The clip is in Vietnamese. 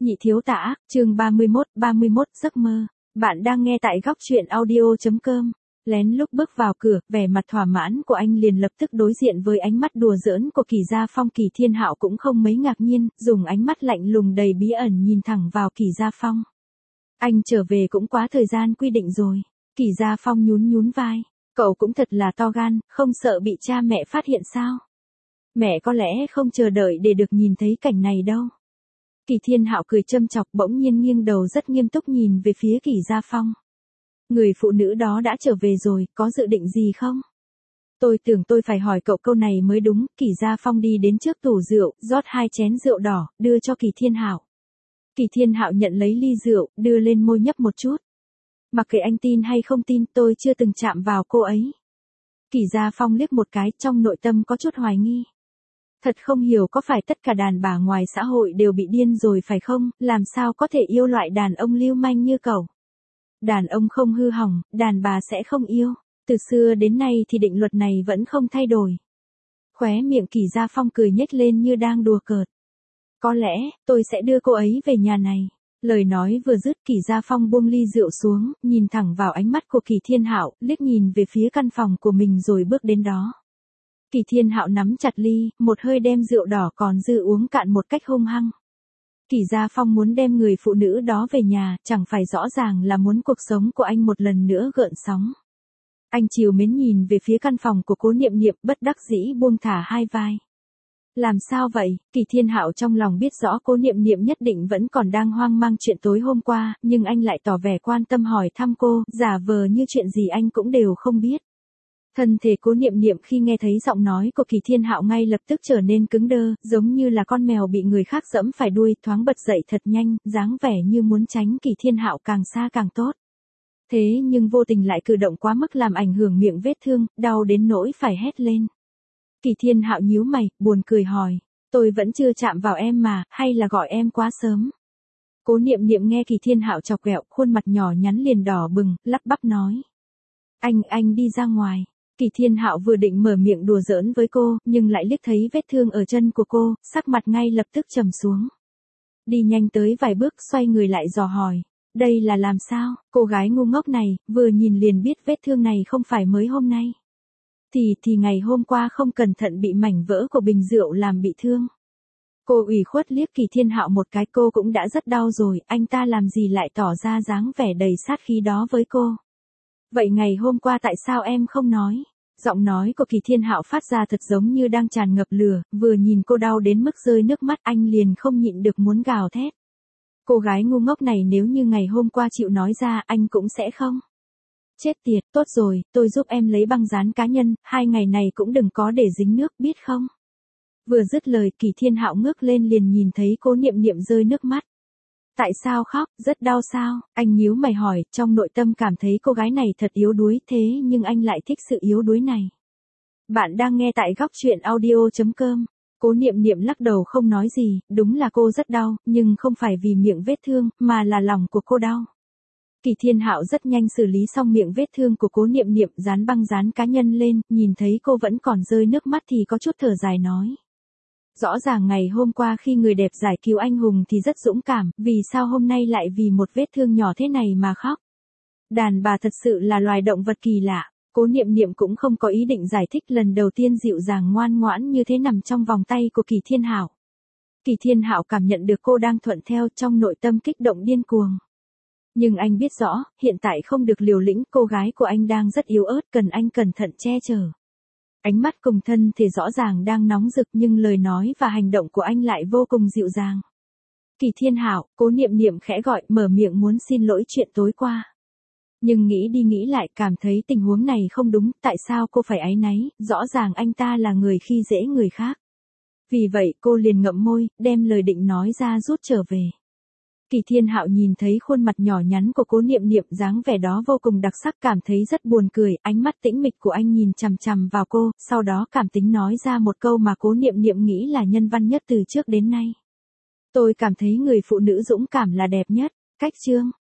Nhị thiếu tả, chương 31, giấc mơ. Bạn đang nghe tại góc truyện audio.com. Lén lúc bước vào cửa, vẻ mặt thỏa mãn của anh liền lập tức đối diện với ánh mắt đùa giỡn của Kỳ Gia Phong. Kỳ Thiên Hạo cũng không mấy ngạc nhiên, dùng ánh mắt lạnh lùng đầy bí ẩn nhìn thẳng vào Kỳ Gia Phong. Anh trở về cũng quá thời gian quy định rồi. Kỳ Gia Phong nhún vai. Cậu cũng thật là to gan, không sợ bị cha mẹ phát hiện sao? Mẹ có lẽ không chờ đợi để được nhìn thấy cảnh này đâu. Kỳ Thiên Hạo cười châm chọc, bỗng nhiên nghiêng đầu rất nghiêm túc nhìn về phía Kỳ Gia Phong. Người phụ nữ đó đã trở về rồi, có dự định gì không? Tôi tưởng tôi phải hỏi cậu câu này mới đúng. Kỳ Gia Phong đi đến trước tủ rượu, rót 2 chén rượu đỏ, đưa cho Kỳ Thiên Hạo. Kỳ Thiên Hạo nhận lấy ly rượu, đưa lên môi nhấp một chút. Mặc kệ anh tin hay không tin, tôi chưa từng chạm vào cô ấy. Kỳ Gia Phong liếc một cái, trong nội tâm có chút hoài nghi. Thật không hiểu có phải tất cả đàn bà ngoài xã hội đều bị điên rồi phải không, làm sao có thể yêu loại đàn ông lưu manh như cậu. Đàn ông không hư hỏng, đàn bà sẽ không yêu. Từ xưa đến nay thì định luật này vẫn không thay đổi. Khóe miệng Kỳ Gia Phong cười nhếch lên như đang đùa cợt. Có lẽ, tôi sẽ đưa cô ấy về nhà này. Lời nói vừa dứt, Kỳ Gia Phong buông ly rượu xuống, nhìn thẳng vào ánh mắt của Kỳ Thiên Hạo, liếc nhìn về phía căn phòng của mình rồi bước đến đó. Kỳ Thiên Hạo nắm chặt ly, một hơi đem rượu đỏ còn dư uống cạn một cách hung hăng. Kỳ Gia Phong muốn đem người phụ nữ đó về nhà, chẳng phải rõ ràng là muốn cuộc sống của anh một lần nữa gợn sóng. Anh trìu mến nhìn về phía căn phòng của Cố Niệm Niệm, bất đắc dĩ buông thả hai vai. Làm sao vậy? Kỳ Thiên Hạo trong lòng biết rõ Cố Niệm Niệm nhất định vẫn còn đang hoang mang chuyện tối hôm qua, nhưng anh lại tỏ vẻ quan tâm hỏi thăm cô, giả vờ như chuyện gì anh cũng đều không biết. Thân thể Cố Niệm Niệm khi nghe thấy giọng nói của Kỳ Thiên Hạo ngay lập tức trở nên cứng đơ, giống như là con mèo bị người khác giẫm phải đuôi, thoáng bật dậy thật nhanh, dáng vẻ như muốn tránh Kỳ Thiên Hạo càng xa càng tốt. Thế nhưng vô tình lại cử động quá mức làm ảnh hưởng miệng vết thương, đau đến nỗi phải hét lên. Kỳ Thiên Hạo nhíu mày, buồn cười hỏi, tôi vẫn chưa chạm vào em mà, hay là gọi em quá sớm? Cố Niệm Niệm nghe Kỳ Thiên Hạo chọc ghẹo, khuôn mặt nhỏ nhắn liền đỏ bừng, lắp bắp nói. Anh đi ra ngoài. Kỳ Thiên Hạo vừa định mở miệng đùa giỡn với cô, nhưng lại liếc thấy vết thương ở chân của cô, sắc mặt ngay lập tức trầm xuống. Đi nhanh tới vài bước, xoay người lại dò hỏi. Đây là làm sao? Cô gái ngu ngốc này, vừa nhìn liền biết vết thương này không phải mới hôm nay. Thì ngày hôm qua không cẩn thận bị mảnh vỡ của bình rượu làm bị thương. Cô ủy khuất liếc Kỳ Thiên Hạo một cái, cô cũng đã rất đau rồi, anh ta làm gì lại tỏ ra dáng vẻ đầy sát khí đó với cô. Vậy ngày hôm qua tại sao em không nói? Giọng nói của Kỳ Thiên Hạo phát ra thật giống như đang tràn ngập lửa, vừa nhìn cô đau đến mức rơi nước mắt anh liền không nhịn được muốn gào thét. Cô gái ngu ngốc này nếu như ngày hôm qua chịu nói ra anh cũng sẽ không. Chết tiệt, tốt rồi, tôi giúp em lấy băng dán cá nhân, 2 ngày này cũng đừng có để dính nước biết không? Vừa dứt lời Kỳ Thiên Hạo ngước lên liền nhìn thấy Cố Niệm Niệm rơi nước mắt. Tại sao khóc, rất đau sao? Anh nhíu mày hỏi, trong nội tâm cảm thấy cô gái này thật yếu đuối, thế nhưng anh lại thích sự yếu đuối này. Bạn đang nghe tại góc truyện audio.com. Cố Niệm Niệm lắc đầu không nói gì, đúng là cô rất đau, nhưng không phải vì miệng vết thương, mà là lòng của cô đau. Kỳ Thiên Hạo rất nhanh xử lý xong miệng vết thương của Cố Niệm Niệm, dán băng dán cá nhân lên, nhìn thấy cô vẫn còn rơi nước mắt thì có chút thở dài nói. Rõ ràng ngày hôm qua khi người đẹp giải cứu anh hùng thì rất dũng cảm, vì sao hôm nay lại vì một vết thương nhỏ thế này mà khóc? Đàn bà thật sự là loài động vật kỳ lạ. Cố Niệm Niệm cũng không có ý định giải thích, lần đầu tiên dịu dàng ngoan ngoãn như thế nằm trong vòng tay của Kỳ Thiên Hạo. Kỳ Thiên Hạo cảm nhận được cô đang thuận theo, trong nội tâm kích động điên cuồng. Nhưng anh biết rõ, hiện tại không được liều lĩnh, cô gái của anh đang rất yếu ớt, cần anh cẩn thận che chở. Ánh mắt cùng thân thể rõ ràng đang nóng rực nhưng lời nói và hành động của anh lại vô cùng dịu dàng. Kỳ Thiên Hạo, Cố Niệm Niệm khẽ gọi, mở miệng muốn xin lỗi chuyện tối qua. Nhưng nghĩ đi nghĩ lại cảm thấy tình huống này không đúng, tại sao cô phải áy náy, rõ ràng anh ta là người khi dễ người khác. Vì vậy cô liền ngậm môi, đem lời định nói ra rút trở về. Kỳ Thiên Hạo nhìn thấy khuôn mặt nhỏ nhắn của Cố Niệm Niệm, dáng vẻ đó vô cùng đặc sắc, cảm thấy rất buồn cười, ánh mắt tĩnh mịch của anh nhìn chằm chằm vào cô, sau đó cảm tính nói ra một câu mà Cố Niệm Niệm nghĩ là nhân văn nhất từ trước đến nay. Tôi cảm thấy người phụ nữ dũng cảm là đẹp nhất. Cách chương.